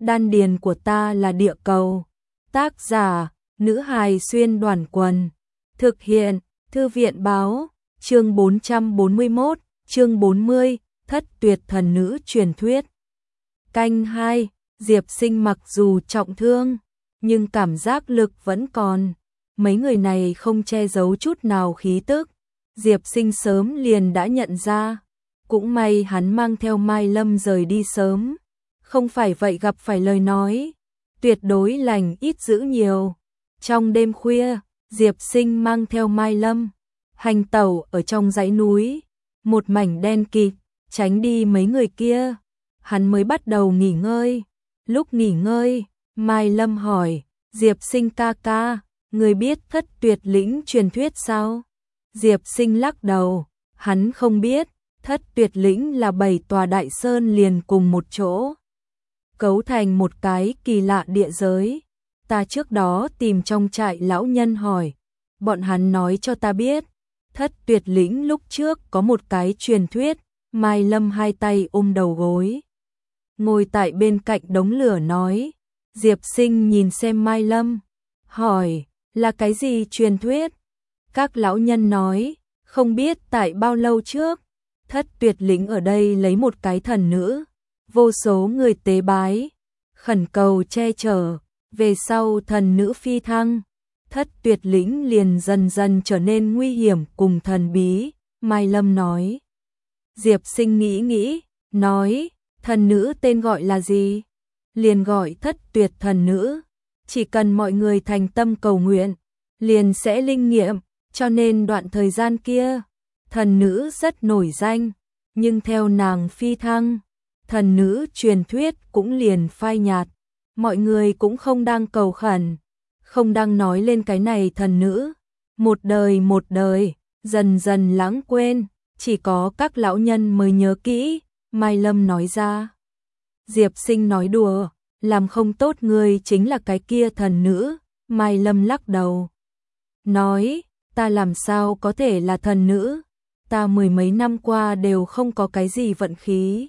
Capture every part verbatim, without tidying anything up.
đan điền của ta là địa cầu. Tác giả, nữ hài xuyên đoàn quần. Thực hiện, thư viện báo, chương bốn trăm bốn mươi mốt, chương bốn mươi, thất tuyệt thần nữ truyền thuyết. Canh hai, Diệp Sinh mặc dù trọng thương, nhưng cảm giác lực vẫn còn. Mấy người này không che giấu chút nào khí tức. Diệp Sinh sớm liền đã nhận ra. Cũng may hắn mang theo Mai Lâm rời đi sớm. Không phải vậy gặp phải lời nói, tuyệt đối lành ít dữ nhiều. Trong đêm khuya, Diệp Sinh mang theo Mai Lâm, hành tẩu ở trong dãy núi, một mảnh đen kịt, tránh đi mấy người kia. Hắn mới bắt đầu nghỉ ngơi. Lúc nghỉ ngơi, Mai Lâm hỏi, Diệp Sinh ca ca, người biết thất tuyệt lĩnh truyền thuyết sao? Diệp Sinh lắc đầu, hắn không biết. Thất tuyệt lĩnh là bảy tòa đại sơn liền cùng một chỗ, cấu thành một cái kỳ lạ địa giới. Ta trước đó tìm trong trại lão nhân hỏi, bọn hắn nói cho ta biết, thất tuyệt lĩnh lúc trước có một cái truyền thuyết. Mai Lâm hai tay ôm đầu gối, ngồi tại bên cạnh đống lửa nói. Diệp Sinh nhìn xem Mai Lâm, hỏi, là cái gì truyền thuyết? Các lão nhân nói, không biết tại bao lâu trước, thất tuyệt lĩnh ở đây lấy một cái thần nữ, vô số người tế bái, khẩn cầu che chở, về sau thần nữ phi thăng, thất tuyệt lĩnh liền dần dần trở nên nguy hiểm cùng thần bí. Mai Lâm nói. Diệp Sinh nghĩ nghĩ, nói, thần nữ tên gọi là gì? Liền gọi thất tuyệt thần nữ, chỉ cần mọi người thành tâm cầu nguyện, liền sẽ linh nghiệm, cho nên đoạn thời gian kia, thần nữ rất nổi danh, nhưng theo nàng phi thăng, thần nữ truyền thuyết cũng liền phai nhạt, mọi người cũng không đang cầu khẩn, không đang nói lên cái này thần nữ, một đời một đời, dần dần lãng quên, chỉ có các lão nhân mới nhớ kỹ. Mai Lâm nói ra. Diệp Sinh nói đùa, làm không tốt người chính là cái kia thần nữ. Mai Lâm lắc đầu, nói, ta làm sao có thể là thần nữ? Ta mười mấy năm qua đều không có cái gì vận khí,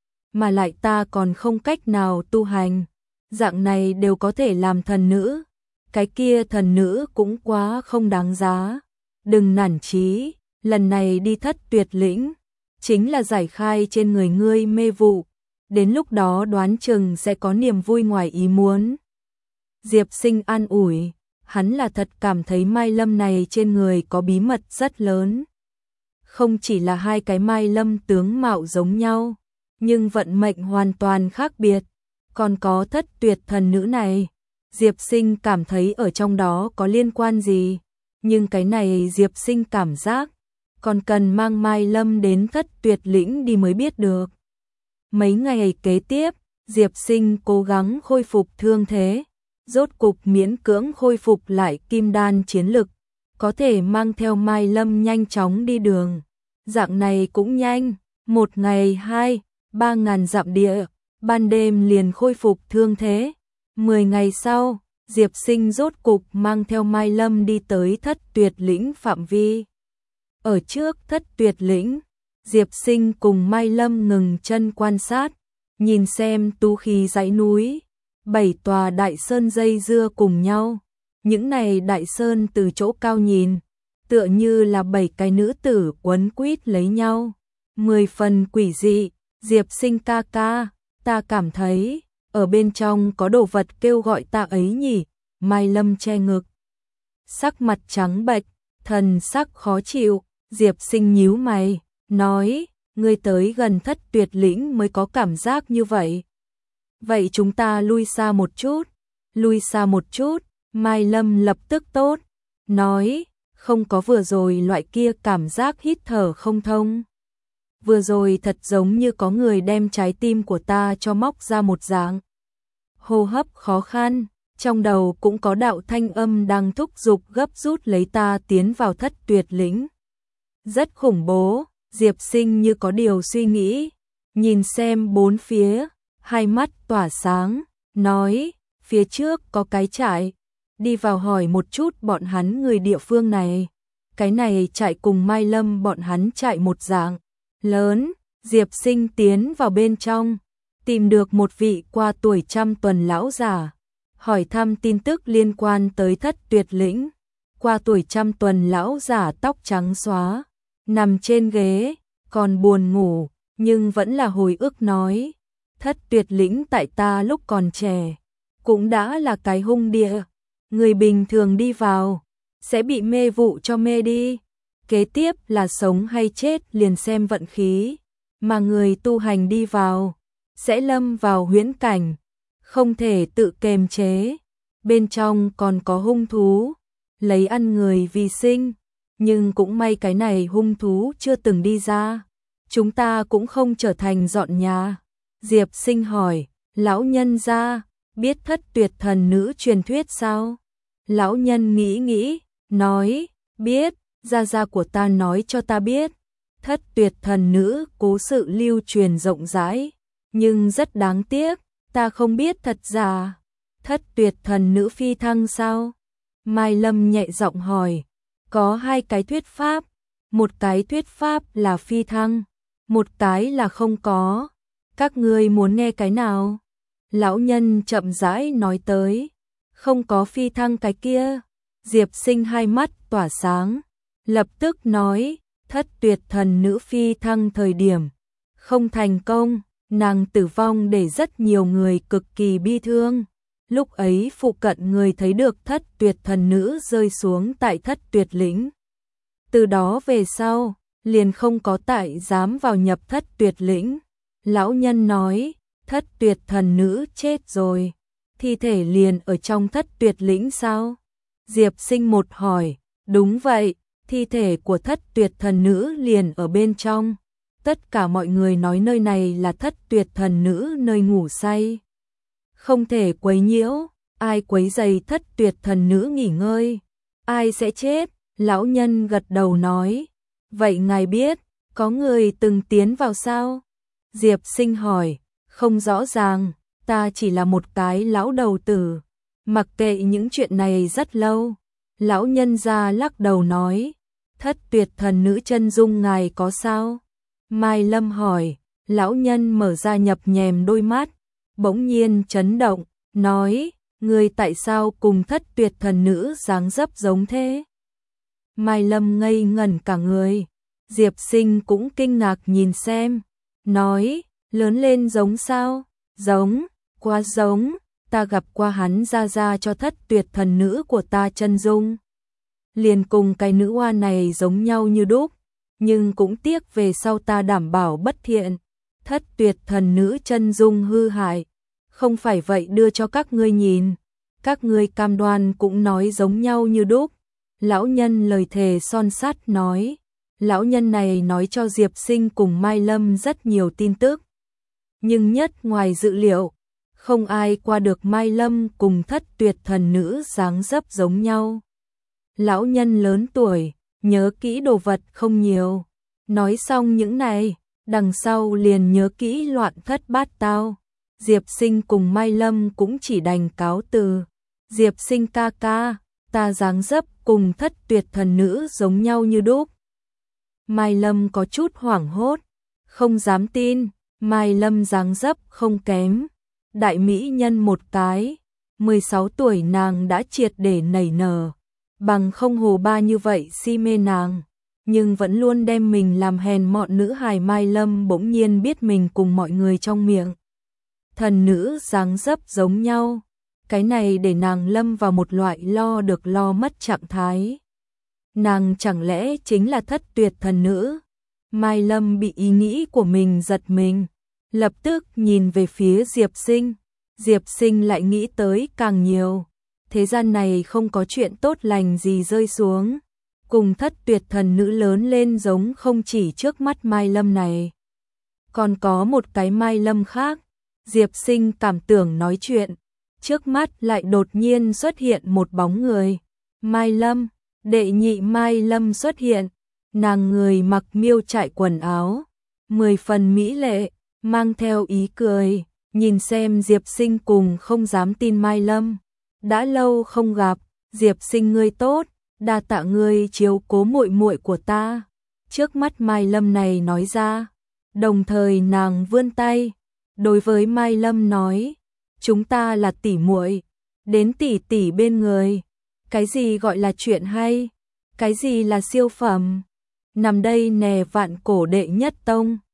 mà lại ta còn không cách nào tu hành, dạng này đều có thể làm thần nữ, cái kia thần nữ cũng quá không đáng giá. Đừng nản chí, lần này đi thất tuyệt lĩnh, chính là giải khai trên người ngươi mê vụ, đến lúc đó đoán chừng sẽ có niềm vui ngoài ý muốn. Diệp Sinh an ủi, hắn là thật cảm thấy Mai Lâm này trên người có bí mật rất lớn. Không chỉ là hai cái Mai Lâm tướng mạo giống nhau, nhưng vận mệnh hoàn toàn khác biệt, còn có thất tuyệt thần nữ này. Diệp Sinh cảm thấy ở trong đó có liên quan gì, nhưng cái này Diệp Sinh cảm giác còn cần mang Mai Lâm đến thất tuyệt lĩnh đi mới biết được. Mấy ngày kế tiếp, Diệp Sinh cố gắng khôi phục thương thế, rốt cục miễn cưỡng khôi phục lại kim đan chiến lực, có thể mang theo Mai Lâm nhanh chóng đi đường. Dạng này cũng nhanh, một ngày hai, ba ngàn dặm địa, ban đêm liền khôi phục thương thế. Mười ngày sau, Diệp Sinh rốt cục mang theo Mai Lâm đi tới thất tuyệt lĩnh phạm vi. Ở trước thất tuyệt lĩnh, Diệp Sinh cùng Mai Lâm ngừng chân quan sát, nhìn xem tú khí dãy núi, bảy tòa đại sơn dây dưa cùng nhau. Những này đại sơn từ chỗ cao nhìn, tựa như là bảy cái nữ tử quấn quýt lấy nhau, mười phần quỷ dị. Diệp Sinh ca ca, ta cảm thấy ở bên trong có đồ vật kêu gọi ta ấy nhỉ? Mai Lâm che ngực, sắc mặt trắng bệch, thần sắc khó chịu. Diệp Sinh nhíu mày, nói, ngươi tới gần thất tuyệt lĩnh mới có cảm giác như vậy. Vậy chúng ta lui xa một chút, lui xa một chút. Mai Lâm lập tức tốt, nói, không có vừa rồi loại kia cảm giác hít thở không thông. Vừa rồi thật giống như có người đem trái tim của ta cho móc ra một dạng. Hô hấp khó khăn, trong đầu cũng có đạo thanh âm đang thúc giục gấp rút lấy ta tiến vào thất tuyệt lĩnh. Rất khủng bố. Diệp Sinh như có điều suy nghĩ, nhìn xem bốn phía, hai mắt tỏa sáng, nói, phía trước có cái trại, đi vào hỏi một chút bọn hắn người địa phương này. Cái này trại cùng Mai Lâm bọn hắn trại một dạng lớn. Diệp Sinh tiến vào bên trong, tìm được một vị qua tuổi trăm tuần lão giả, hỏi thăm tin tức liên quan tới Thất Tuyệt Lĩnh. Qua tuổi trăm tuần lão giả tóc trắng xóa, nằm trên ghế, còn buồn ngủ, nhưng vẫn là hồi ức nói, Thất Tuyệt Lĩnh tại ta lúc còn trẻ, cũng đã là cái hung địa, người bình thường đi vào, sẽ bị mê vụ cho mê đi, kế tiếp là sống hay chết liền xem vận khí, mà người tu hành đi vào, sẽ lâm vào huyễn cảnh, không thể tự kềm chế, bên trong còn có hung thú, lấy ăn người vì sinh, nhưng cũng may cái này hung thú chưa từng đi ra, chúng ta cũng không trở thành dọn nhà. Diệp Sinh hỏi, lão nhân gia, biết Thất Tuyệt thần nữ truyền thuyết sao? Lão nhân nghĩ nghĩ, nói, biết, gia gia của ta nói cho ta biết, Thất Tuyệt thần nữ cố sự lưu truyền rộng rãi, nhưng rất đáng tiếc, ta không biết thật giả. Thất Tuyệt thần nữ phi thăng sao? Mai Lâm nhẹ giọng hỏi, có hai cái thuyết pháp, một cái thuyết pháp là phi thăng, một cái là không có, các ngươi muốn nghe cái nào? Lão nhân chậm rãi nói tới, không có phi thăng cái kia. Diệp Sinh hai mắt tỏa sáng, lập tức nói, Thất Tuyệt thần nữ phi thăng thời điểm không thành công, nàng tử vong để rất nhiều người cực kỳ bi thương. Lúc ấy phụ cận người thấy được Thất Tuyệt thần nữ rơi xuống tại Thất Tuyệt lĩnh. Từ đó về sau, liền không có tại dám vào nhập Thất Tuyệt lĩnh. Lão nhân nói, Thất Tuyệt thần nữ chết rồi, thi thể liền ở trong Thất Tuyệt lĩnh sao? Diệp Sinh một hỏi, đúng vậy, thi thể của Thất Tuyệt thần nữ liền ở bên trong. Tất cả mọi người nói nơi này là Thất Tuyệt thần nữ nơi ngủ say, không thể quấy nhiễu, ai quấy rầy Thất Tuyệt thần nữ nghỉ ngơi, ai sẽ chết. Lão nhân gật đầu nói, vậy ngài biết, có người từng tiến vào sao? Diệp Sinh hỏi, không rõ ràng, ta chỉ là một cái lão đầu tử, mặc kệ những chuyện này rất lâu. Lão nhân gia lắc đầu nói, Thất Tuyệt thần nữ chân dung ngài có sao? Mai Lâm hỏi, lão nhân mở ra nhập nhèm đôi mắt, bỗng nhiên chấn động, nói, người tại sao cùng Thất Tuyệt thần nữ dáng dấp giống thế? Mai Lâm ngây ngẩn cả người, Diệp Sinh cũng kinh ngạc nhìn xem, nói, lớn lên giống sao? Giống, quá giống, ta gặp qua hắn ra ra cho Thất Tuyệt thần nữ của ta chân dung. Liền cùng cái nữ hoa này giống nhau như đúc, nhưng cũng tiếc về sau ta đảm bảo bất thiện. Thất Tuyệt thần nữ chân dung hư hại, không phải vậy đưa cho các ngươi nhìn, các ngươi cam đoan cũng nói giống nhau như đúc. Lão nhân lời thề son sắt nói, lão nhân này nói cho Diệp Sinh cùng Mai Lâm rất nhiều tin tức. Nhưng nhất ngoài dự liệu, không ai qua được Mai Lâm cùng Thất Tuyệt thần nữ dáng dấp giống nhau. Lão nhân lớn tuổi, nhớ kỹ đồ vật không nhiều. Nói xong những này, đằng sau liền nhớ kỹ loạn thất bát tao. Diệp Sinh cùng Mai Lâm cũng chỉ đành cáo từ. Diệp Sinh ca ca, ta dáng dấp cùng Thất Tuyệt thần nữ giống nhau như đúc. Mai Lâm có chút hoảng hốt, không dám tin, Mai Lâm dáng dấp không kém. Đại mỹ nhân một cái, mười sáu tuổi nàng đã triệt để nảy nở, bằng không hồ ba như vậy si mê nàng, nhưng vẫn luôn đem mình làm hèn mọn nữ hài. Mai Lâm bỗng nhiên biết mình cùng mọi người trong miệng thần nữ dáng dấp giống nhau, cái này để nàng lâm vào một loại lo được lo mất trạng thái. Nàng chẳng lẽ chính là Thất Tuyệt thần nữ? Mai Lâm bị ý nghĩ của mình giật mình, lập tức nhìn về phía Diệp Sinh. Diệp Sinh lại nghĩ tới càng nhiều, thế gian này không có chuyện tốt lành gì rơi xuống, cùng Thất Tuyệt thần nữ lớn lên giống không chỉ trước mắt Mai Lâm này, còn có một cái Mai Lâm khác. Diệp Sinh cảm tưởng nói chuyện, trước mắt lại đột nhiên xuất hiện một bóng người. Mai Lâm, đệ nhị Mai Lâm xuất hiện, nàng người mặc miêu trại quần áo, mười phần mỹ lệ, mang theo ý cười, nhìn xem Diệp Sinh cùng không dám tin Mai Lâm. Đã lâu không gặp, Diệp Sinh ngươi tốt, đa tạ ngươi chiếu cố muội muội của ta. Trước mắt Mai Lâm này nói ra, đồng thời nàng vươn tay, đối với Mai Lâm nói, chúng ta là tỷ muội, đến tỷ tỷ bên người. Cái gì gọi là chuyện hay? Cái gì là siêu phẩm? Nằm đây nè vạn cổ đệ nhất tông.